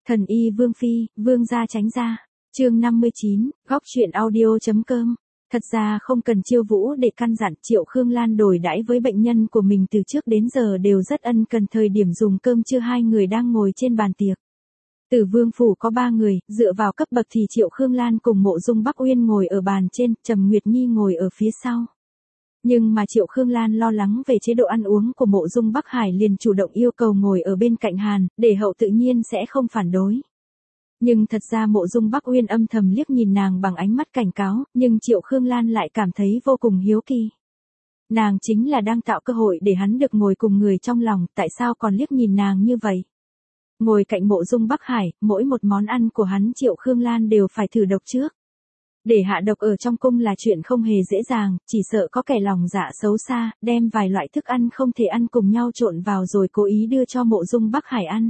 Thần y Vương Phi, Vương gia tránh ra. Chương 59, góc truyện audio.com. Thật ra không cần Chiêu Vũ để căn dặn, Triệu Khương Lan đối đãi với bệnh nhân của mình từ trước đến giờ đều rất ân cần. Thời điểm dùng cơm trưa hai người đang ngồi trên bàn tiệc. Tử Vương phủ có 3 người, dựa vào cấp bậc thì Triệu Khương Lan cùng Mộ Dung Bắc Uyên ngồi ở bàn trên, Trầm Nguyệt Nhi ngồi ở phía sau. Nhưng mà Triệu Khương Lan lo lắng về chế độ ăn uống của Mộ Dung Bắc Hải liền chủ động yêu cầu ngồi ở bên cạnh Hàn, để hậu tự nhiên sẽ không phản đối. Nhưng thật ra Mộ Dung Bắc Uyên âm thầm liếc nhìn nàng bằng ánh mắt cảnh cáo, nhưng Triệu Khương Lan lại cảm thấy vô cùng hiếu kỳ. Nàng chính là đang tạo cơ hội để hắn được ngồi cùng người trong lòng, tại sao còn liếc nhìn nàng như vậy? Ngồi cạnh Mộ Dung Bắc Hải, mỗi một món ăn của hắn Triệu Khương Lan đều phải thử độc trước. Để hạ độc ở trong cung là chuyện không hề dễ dàng, chỉ sợ có kẻ lòng dạ xấu xa, đem vài loại thức ăn không thể ăn cùng nhau trộn vào rồi cố ý đưa cho Mộ Dung Bắc Hải ăn.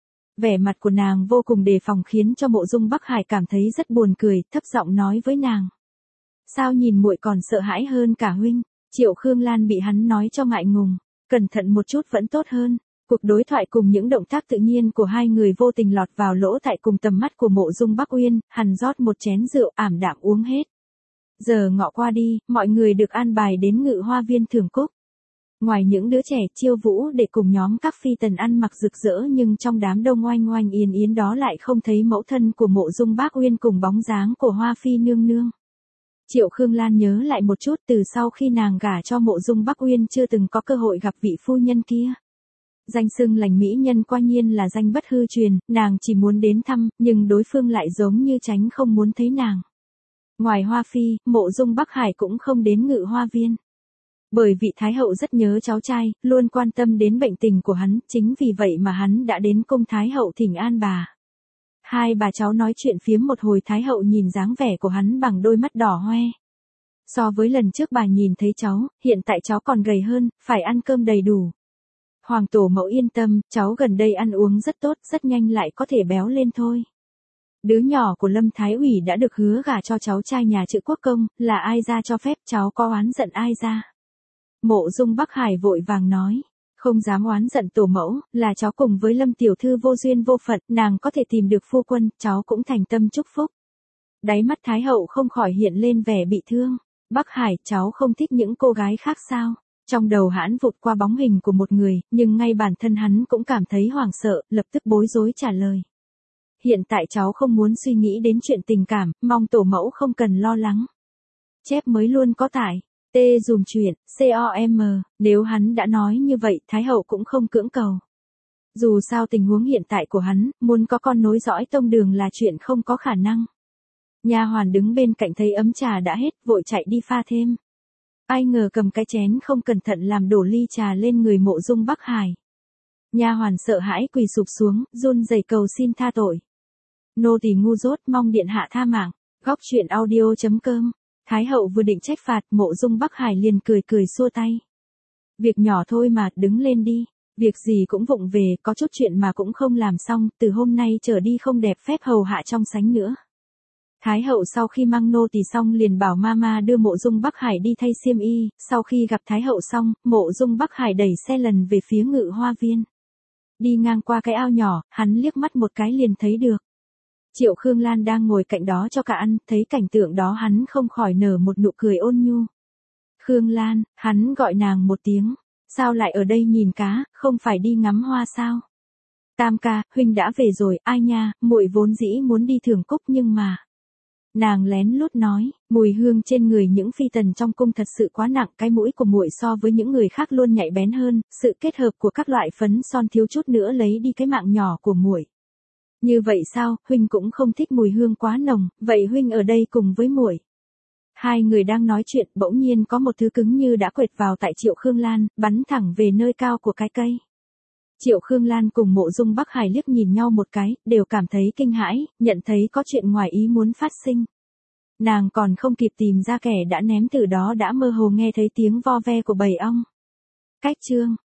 Vẻ mặt của nàng vô cùng đề phòng khiến cho Mộ Dung Bắc Hải cảm thấy rất buồn cười, thấp giọng nói với nàng. Sao nhìn muội còn sợ hãi hơn cả huynh? Triệu Khương Lan bị hắn nói cho ngại ngùng, cẩn thận một chút vẫn tốt hơn. Cuộc đối thoại cùng những động tác tự nhiên của hai người vô tình lọt vào lỗ tai cùng tầm mắt của Mộ Dung Bắc Uyên, hắn rót một chén rượu ảm đạm uống hết. Giờ ngọ qua đi, mọi người được an bài đến Ngự Hoa Viên thưởng cúc. Ngoài những đứa trẻ Chiêu Vũ để cùng nhóm các phi tần ăn mặc rực rỡ, nhưng trong đám đông oanh oanh yến yến đó lại không thấy mẫu thân của Mộ Dung Bắc Uyên cùng bóng dáng của Hoa Phi nương nương. Triệu Khương Lan nhớ lại một chút, từ sau khi nàng gả cho Mộ Dung Bắc Uyên chưa từng có cơ hội gặp vị phu nhân kia. Danh xưng lành mỹ nhân quả nhiên là danh bất hư truyền, nàng chỉ muốn đến thăm, nhưng đối phương lại giống như tránh không muốn thấy nàng. Ngoài Hoa Phi, Mộ Dung Bắc Hải cũng không đến Ngự Hoa Viên. Bởi vị Thái hậu rất nhớ cháu trai, luôn quan tâm đến bệnh tình của hắn, chính vì vậy mà hắn đã đến cung Thái hậu thỉnh an bà. Hai bà cháu nói chuyện phiếm một hồi, Thái hậu nhìn dáng vẻ của hắn bằng đôi mắt đỏ hoe. So với lần trước bà nhìn thấy cháu, hiện tại cháu còn gầy hơn, phải ăn cơm đầy đủ. Hoàng tổ mẫu yên tâm, cháu gần đây ăn uống rất tốt, rất nhanh lại có thể béo lên thôi. Đứa nhỏ của Lâm Thái ủy đã được hứa gả cho cháu trai nhà Trự Quốc công, là ai ra cho phép, cháu có oán giận ai ra? Mộ Dung Bắc Hải vội vàng nói, không dám oán giận tổ mẫu, là cháu cùng với Lâm tiểu thư vô duyên vô phận, nàng có thể tìm được phu quân, cháu cũng thành tâm chúc phúc. Đáy mắt Thái hậu không khỏi hiện lên vẻ bị thương. Bắc Hải, cháu không thích những cô gái khác sao? Trong đầu hắn vụt qua bóng hình của một người, nhưng ngay bản thân hắn cũng cảm thấy hoảng sợ, lập tức bối rối trả lời. Hiện tại cháu không muốn suy nghĩ đến chuyện tình cảm, mong tổ mẫu không cần lo lắng. Chép mới luôn có tải. T dùm chuyện, COM, nếu hắn đã nói như vậy, Thái hậu cũng không cưỡng cầu. Dù sao tình huống hiện tại của hắn, muốn có con nối dõi tông đường là chuyện không có khả năng. Nha hoàn đứng bên cạnh thấy ấm trà đã hết, vội chạy đi pha thêm. Ai ngờ cầm cái chén không cẩn thận làm đổ ly trà lên người Mộ Dung Bắc Hải. Nha hoàn sợ hãi quỳ sụp xuống, run rẩy cầu xin tha tội. Nô tỳ ngu dốt, mong điện hạ tha mạng. Góc truyện audio.com. Thái hậu vừa định trách phạt, Mộ Dung Bắc Hải liền cười cười xua tay. Việc nhỏ thôi mà, đứng lên đi. Việc gì cũng vụng về, có chút chuyện mà cũng không làm xong, từ hôm nay trở đi không đẹp phép hầu hạ trong sánh nữa. Thái hậu sau khi mang nô tỳ xong liền bảo mama đưa Mộ Dung Bắc Hải đi thay xiêm y, sau khi gặp Thái hậu xong, Mộ Dung Bắc Hải đẩy xe lần về phía Ngự Hoa Viên. Đi ngang qua cái ao nhỏ, hắn liếc mắt một cái liền thấy được. Triệu Khương Lan đang ngồi cạnh đó cho cả ăn, thấy cảnh tượng đó hắn không khỏi nở một nụ cười ôn nhu. Khương Lan, hắn gọi nàng một tiếng, sao lại ở đây nhìn cá, không phải đi ngắm hoa sao? Tam ca, huynh đã về rồi, ai nha, muội vốn dĩ muốn đi thưởng cúc nhưng mà... Nàng lén lút nói, mùi hương trên người những phi tần trong cung thật sự quá nặng, cái mũi của muội so với những người khác luôn nhạy bén hơn, sự kết hợp của các loại phấn son thiếu chút nữa lấy đi cái mạng nhỏ của muội. Như vậy sao, huynh cũng không thích mùi hương quá nồng, vậy huynh ở đây cùng với muội. Hai người đang nói chuyện, bỗng nhiên có một thứ cứng như đã quệt vào tại Triệu Khương Lan, bắn thẳng về nơi cao của cái cây. Triệu Khương Lan cùng Mộ Dung Bắc Hải liếc nhìn nhau một cái, đều cảm thấy kinh hãi, nhận thấy có chuyện ngoài ý muốn phát sinh. Nàng còn không kịp tìm ra kẻ đã ném từ đó đã mơ hồ nghe thấy tiếng vo ve của bầy ong. Cách chương